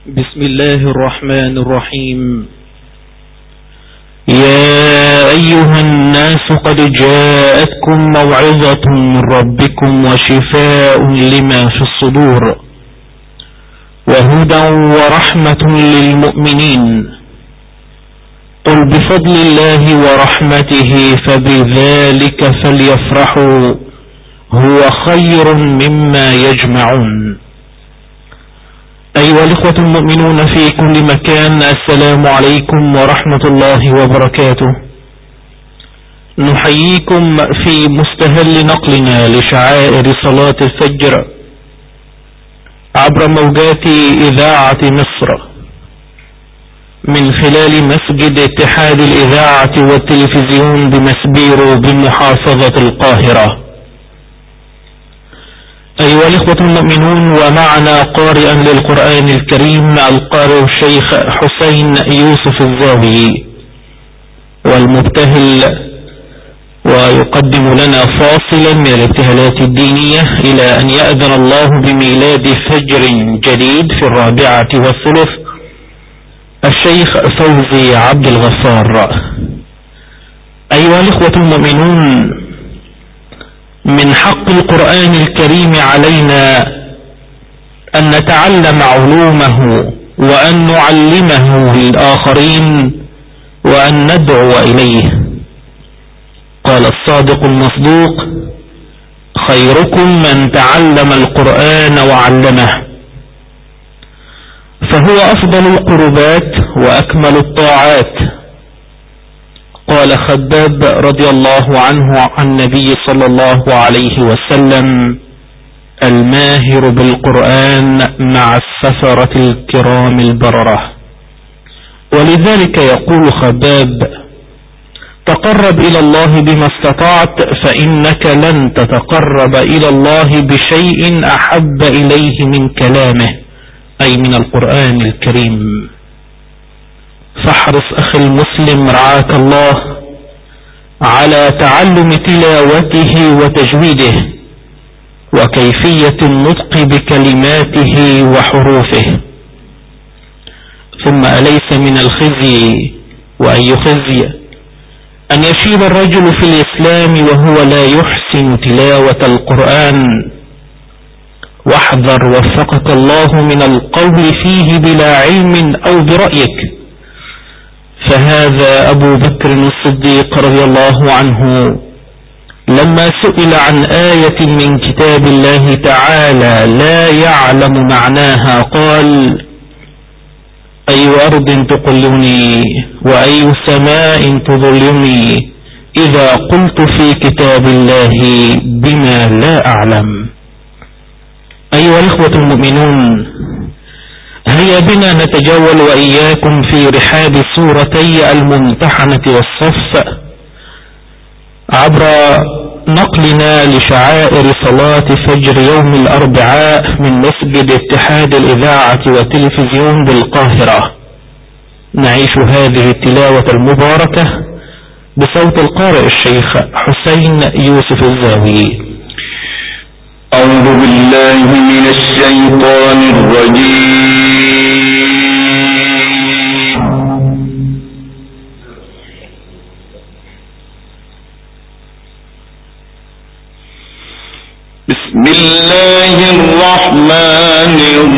بسم الله الرحمن الرحيم. يا أيها الناس قد جاءتكم موعظة من ربكم وشفاء لما في الصدور وهدى ورحمة للمؤمنين. قل بفضل الله ورحمته فبذلك فليفرحوا هو خير مما يجمعون. أيها الإخوة المؤمنون في كل مكان، السلام عليكم ورحمة الله وبركاته. نحييكم في مستهل نقلنا لشعائر صلاة الفجر عبر موجات إذاعة مصر من خلال مسجد اتحاد الإذاعة والتلفزيون بمسبيرو بمحافظة القاهرة. أيها الإخوة المؤمنون، ومعنا قارئا للقرآن الكريم القارئ الشيخ حسين يوسف الزاوي، والمبتهل ويقدم لنا فاصلا من الابتهالات الدينية إلى أن يأذن الله بميلاد فجر جديد في 4:30 الشيخ فوزي عبد الغفار. أيها الإخوة المؤمنون، من حق القرآن الكريم علينا أن نتعلم علومه وأن نعلمه للآخرين وأن ندعو إليه. قال الصادق المصدوق: خيركم من تعلم القرآن وعلمه. فهو أفضل القربات وأكمل الطاعات. قال خباب رضي الله عنه عن النبي صلى الله عليه وسلم: الماهر بالقرآن مع السفرة الكرام البررة. ولذلك يقول خباب: تقرب إلى الله بما استطعت، فإنك لن تتقرب إلى الله بشيء أحب إليه من كلامه، أي من القرآن الكريم. فاحرص أخي المسلم رعاك الله على تعلم تلاوته وتجويده وكيفية النطق بكلماته وحروفه. ثم أليس من الخزي، وأي خزي، أن يشيب الرجل في الإسلام وهو لا يحسن تلاوة القرآن. واحذر وفقك الله من القول فيه بلا علم أو برأيك. فهذا أبو بكر الصديق رضي الله عنه لما سئل عن آية من كتاب الله تعالى لا يعلم معناها قال: أي أرض تقلني وأي سماء تظلني إذا قلت في كتاب الله بما لا أعلم. أيها الإخوة المؤمنون، هيا بنا نتجول وإياكم في رحاب سورتي الممتحنة والصف عبر نقلنا لشعائر صلاة فجر يوم الأربعاء من مسجد اتحاد الإذاعة والتلفزيون بالقاهرة. نعيش هذه التلاوة المباركة بصوت القارئ الشيخ حسين يوسف الزاوي. أعوذ بالله من الشيطان الرجيم. بسم الله الرحمن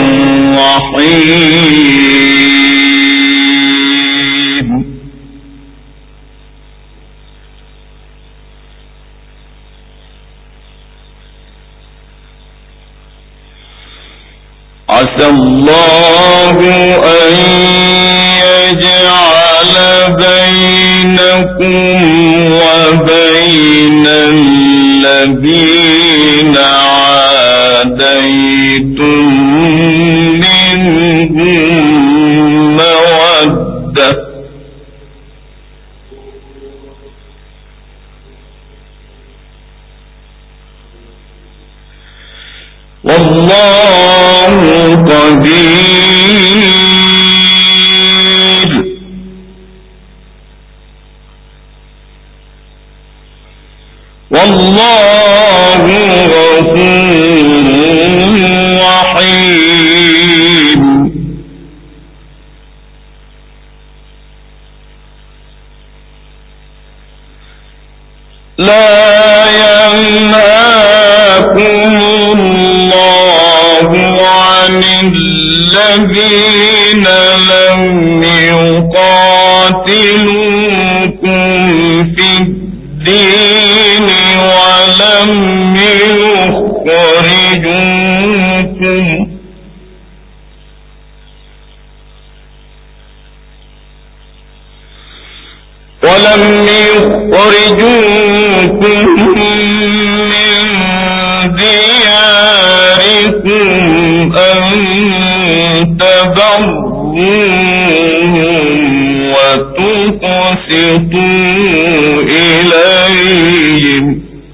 الرحيم. عسى الله أن يجعل بينكم وبين الذين عاديتم منهم مودة. والله قدير. والله غفور رحيم. لا ينهاكم الله عن الذين لم يقاتلوكم في الدين ولم يخرجوكم من دياركم أن تبروهم وتقسطوا إليهم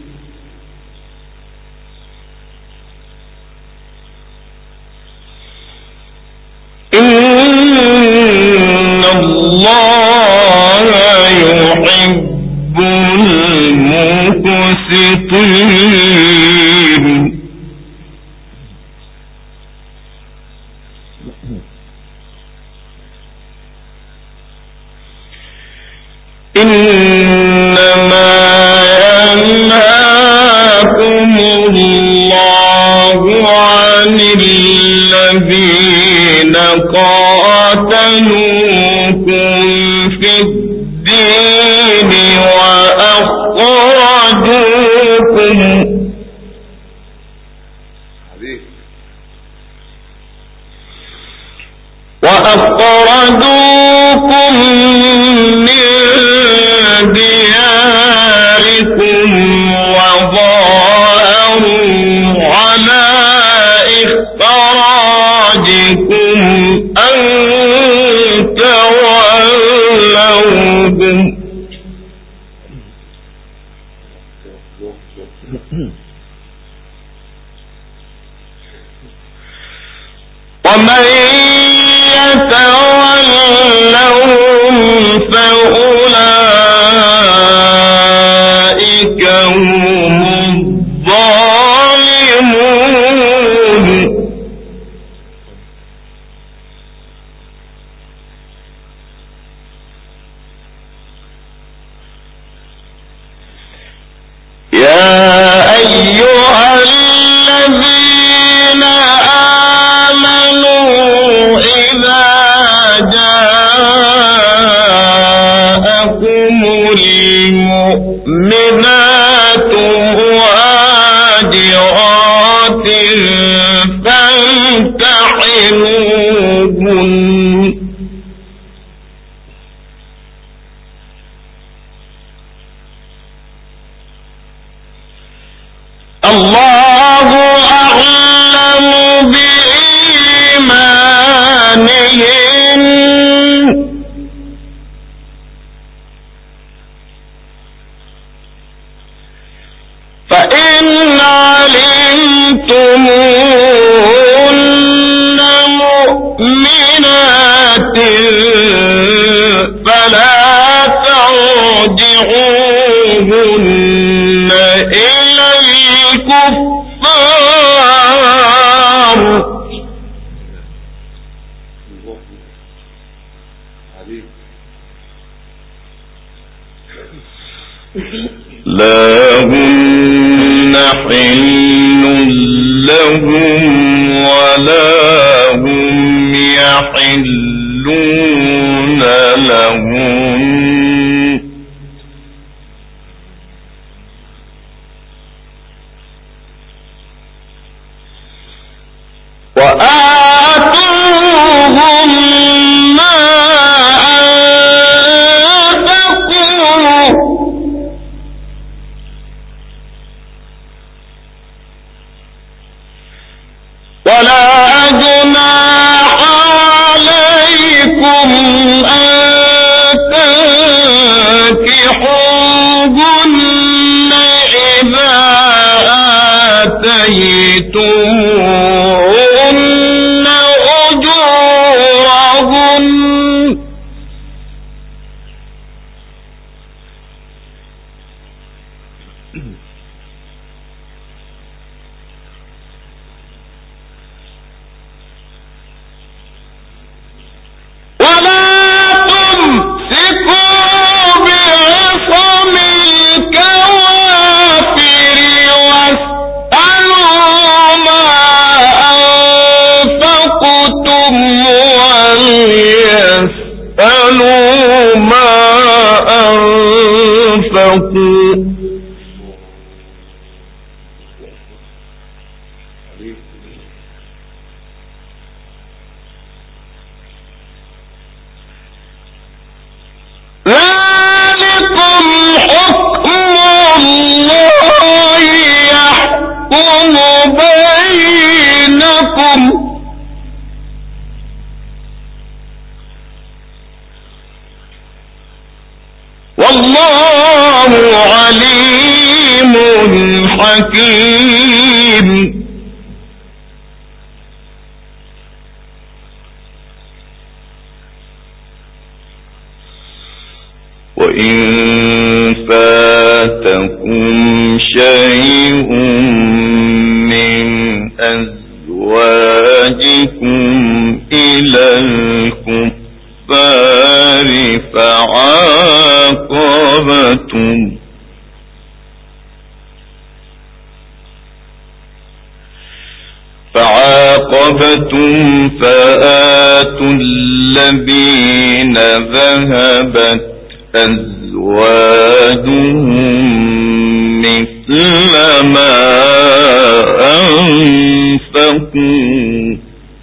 إن الله يحب المقسطين. إنما ينهاكم الله عن الذين قاتلوكم في الدين وأخرجوكم من دياركم وظاهروا على إخراجكم أن تولوهم ومن يتولهم فأولئك هم الظالمون. يا أيها الذين آمنوا إذا جاءكم المؤمنات مهاجرات فامتحنوهن الله أعلم بإيمانهن فإن علمتموهن مؤمنات فلا ترجعوهن إلى الكفار لا هن حل لهم ولا هم يحلون لهم وآتوهم ما أنفقوا ولا جناح عليكم أن تنكحوهن إذا آتيتموهن أجورهن ولا تمسكوا بعصم الكوافر حكم الله يحكم بينكم والله عليم حكيم. وإن فاتكم شيء من أزواجكم إلى الكفار فعاقبتم فآتوا الذين ذهبت أزواجهم مثل ما أنفقوا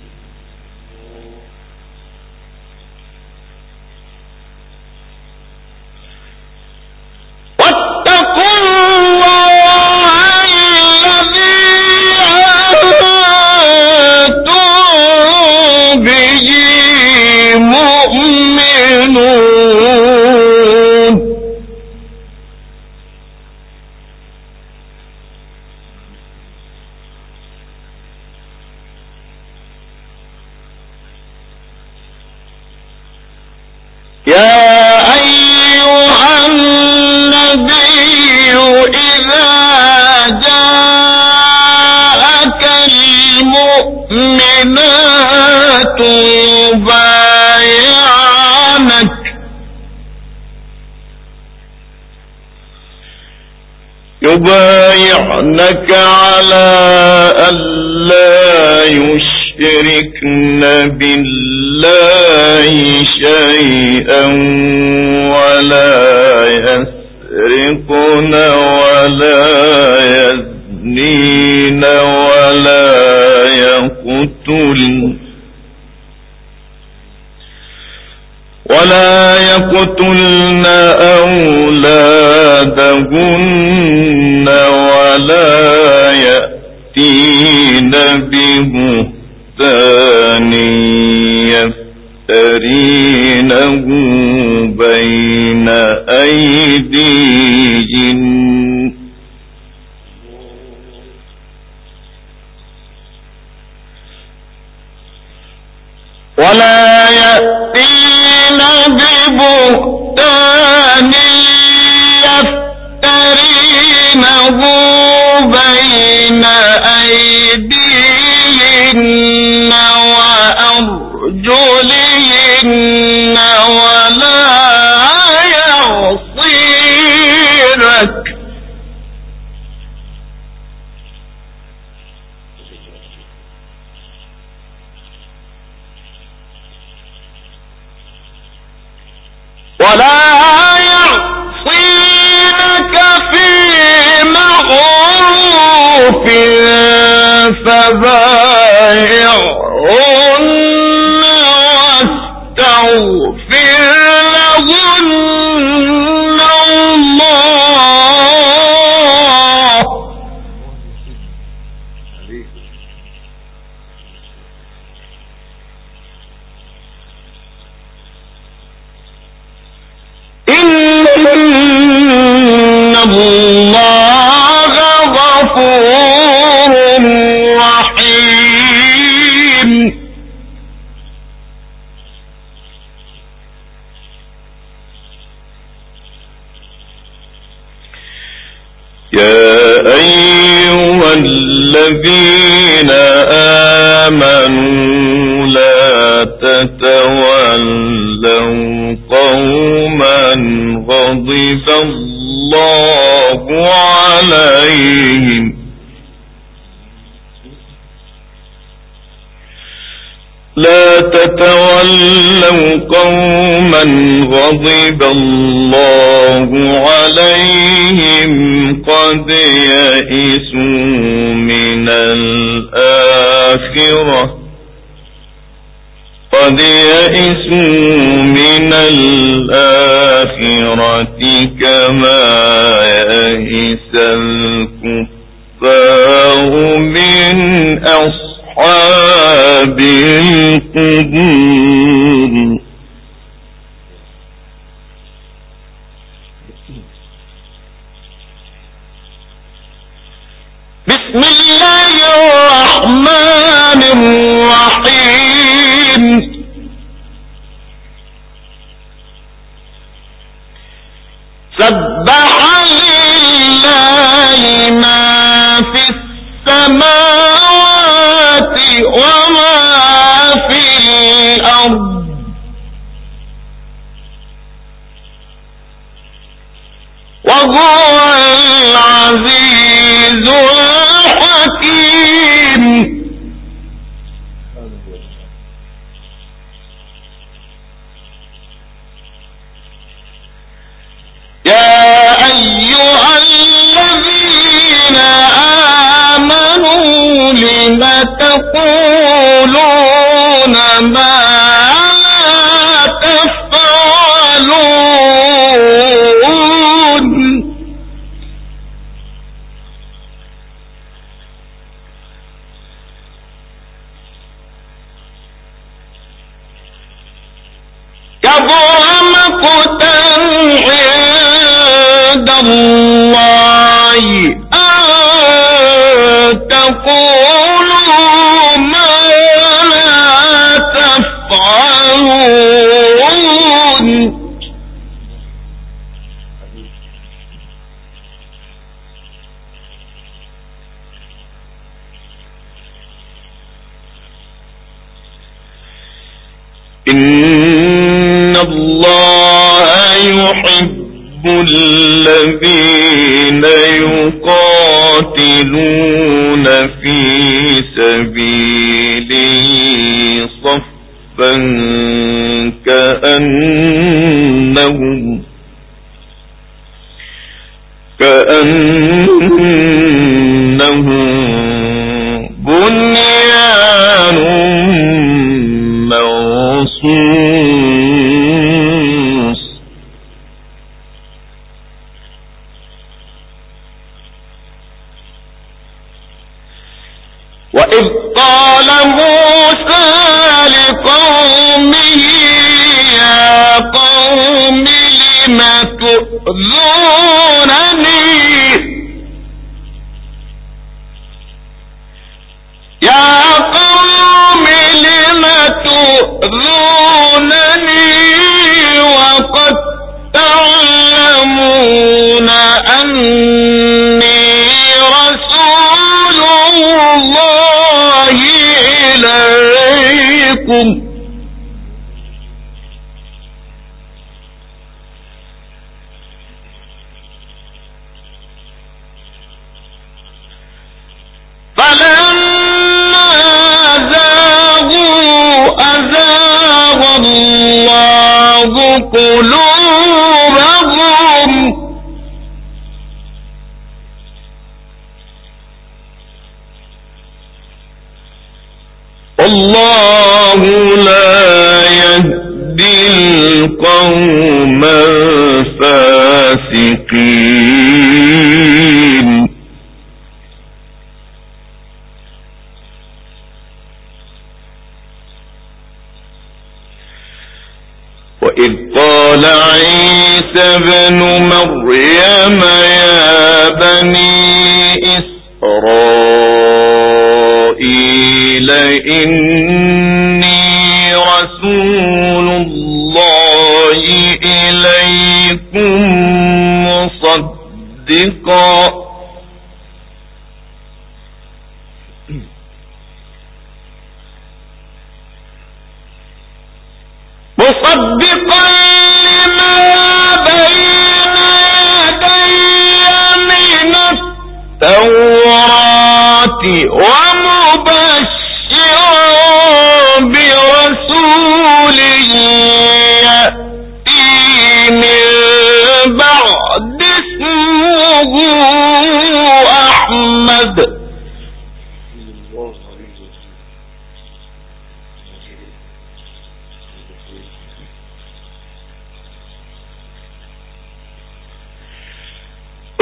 واتقوا الله الذي أنتم به مؤمنون. يا أيها النبي إذا جاءك المؤمنات يبايعنك على ألا يشركن بالله شيئا ولا يسرقن ولا يزنين ولا يقتلن أولادهن ولا يأتين ببهتان يفترينه بين أيديهن ولا يأتين ببهتان يفترينه بين أيديهن وأرجلهن ولا يعصينك في معروف فبايعهن واستغفر لهن الله إن الله غفور رحيم. يا أيها الذين آمنوا لا تتولوا قوما غضب الله عليهم لا تتولوا قوما غضب الله عليهم قد يئسوا من الآخرة قد يئسوا من الآخرة كما يئس الكفار من أصحاب القبور. بسم الله الرحمن الرحيم. سبح لله ما في السماوات وما في الأرض وهو العزيز الحكيم. يا أيها الذين آمنوا لم تقولون ما لا تفعلون. كبر مقتا عند الله أن تقولوا ما لا تفعلون. إن الله يحب الذين يقاتلون في سبيله صفا كأنهم بنيان مرصوص. وإذ قال موسى لقومه يا قوم لم تؤذونني وقد تعلمون أني رسول الله إليكم فلما زاغوا أزاغ الله قلوبهم والله لا يهدي القوم الفاسقين. وإذ قال عيسى ابن مريم يا بني إسرائيل إني رسول الله إليكم مصدقا لما بين يدي من التوراة ومبشرا برسول يأتي من بعد اسمه أحمد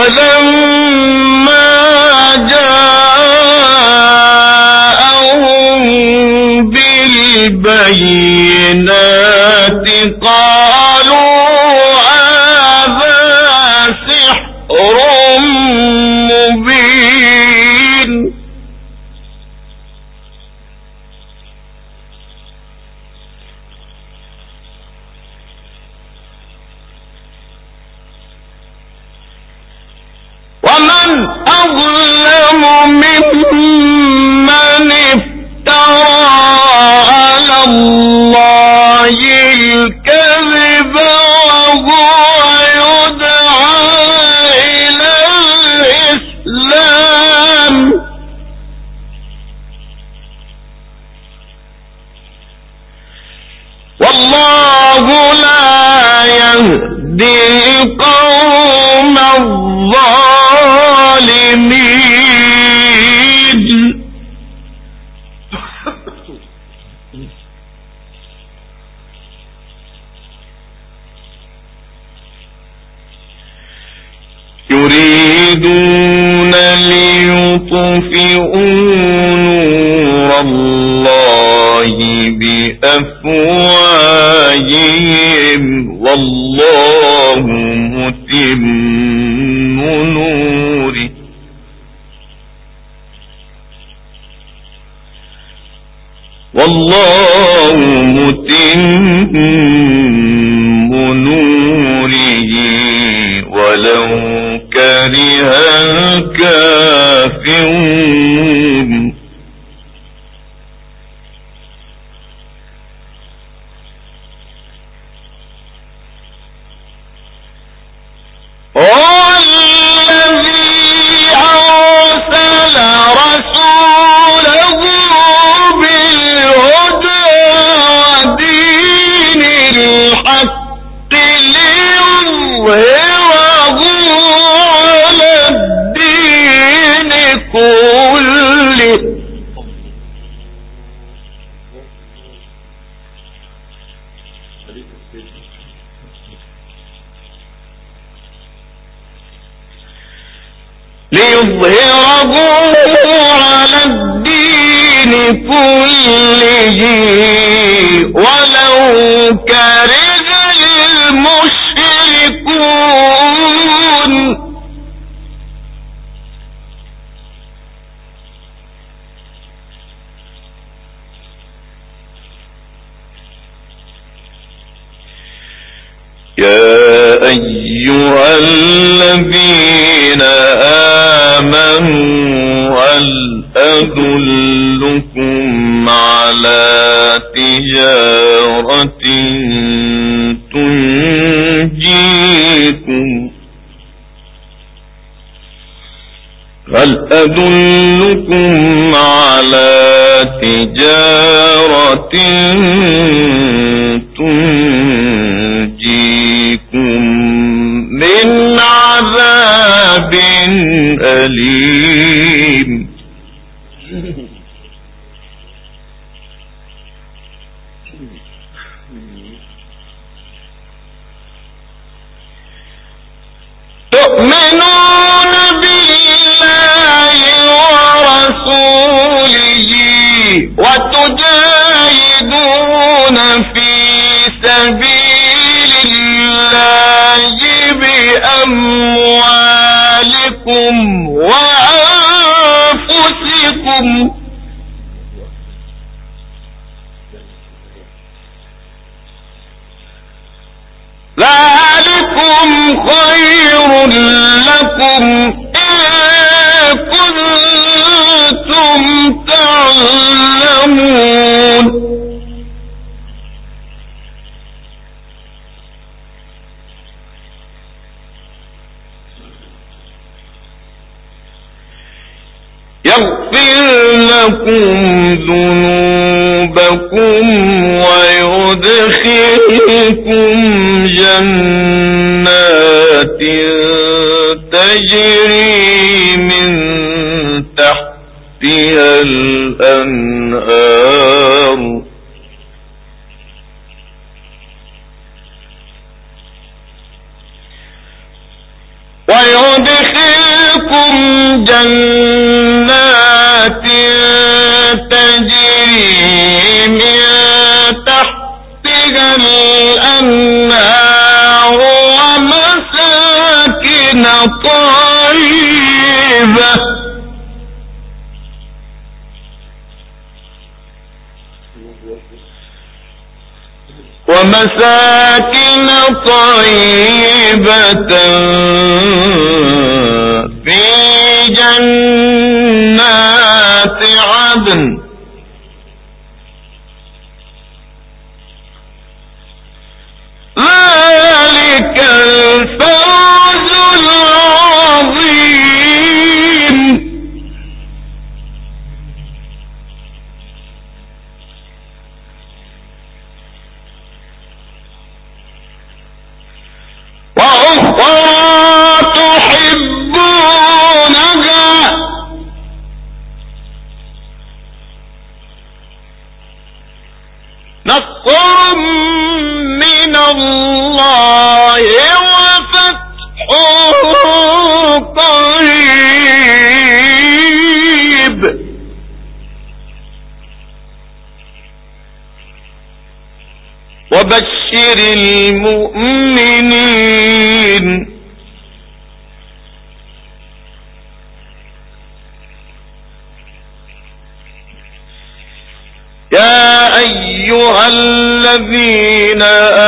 فلما جاءهم بالبينات قالوا هذا سحر مبين. ومن أظلم ممن افترى على الله الكذب وهو يدعى إلى الإسلام والله لا يهدي القوم الظالمين. يريدون ليطفئوا نور الله بأفواههم والله متم نوره ولو كره الكافرون. ليظهره على الدين كله ولو كره المشركون. يا أيها الذين آمنوا هل أدلكم على تجارة تنجيكم من عذاب أليم. تؤمنون بالله ورسوله وتجاهدون في سبيل الله بأموالكم وأنفسكم ذلكم خير لكم إن كنتم تعلمون. يغفر لكم ذنوبكم ويدخلكم جنات تجري من تحتها الأنهار ويدخلكم جنات تجري من تحتها الأنهار ومساكن طيبة في جنات عدن ذلك الفوز العظيم. وأخرى تحبونها نصر من الله وفتح قريب. وبشر المؤمنين. يا أيها الذين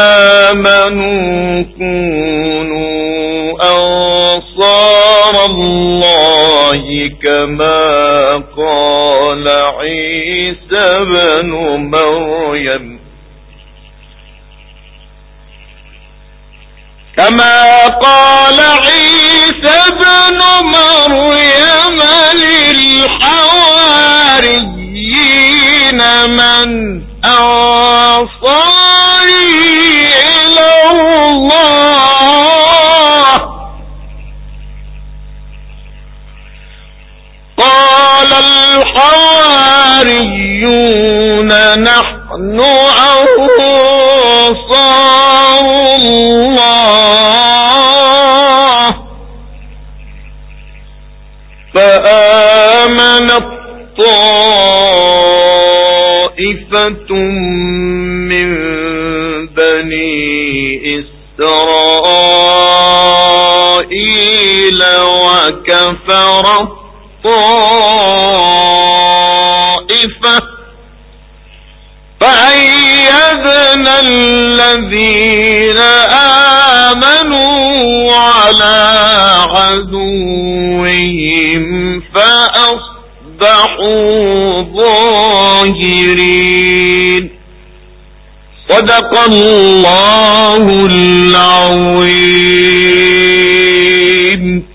آمنوا كونوا أنصار الله كما قال عيسى بن مريم للحواريين من أنصاري إلى الله قال الحواريون نحن أنصار الله فآمنت طائفة من بني إسرائيل وكفرت طائفة فأيدنا الذين آمنوا على عدوهم فأصبحوا ظاهرين. صدق الله العظيم.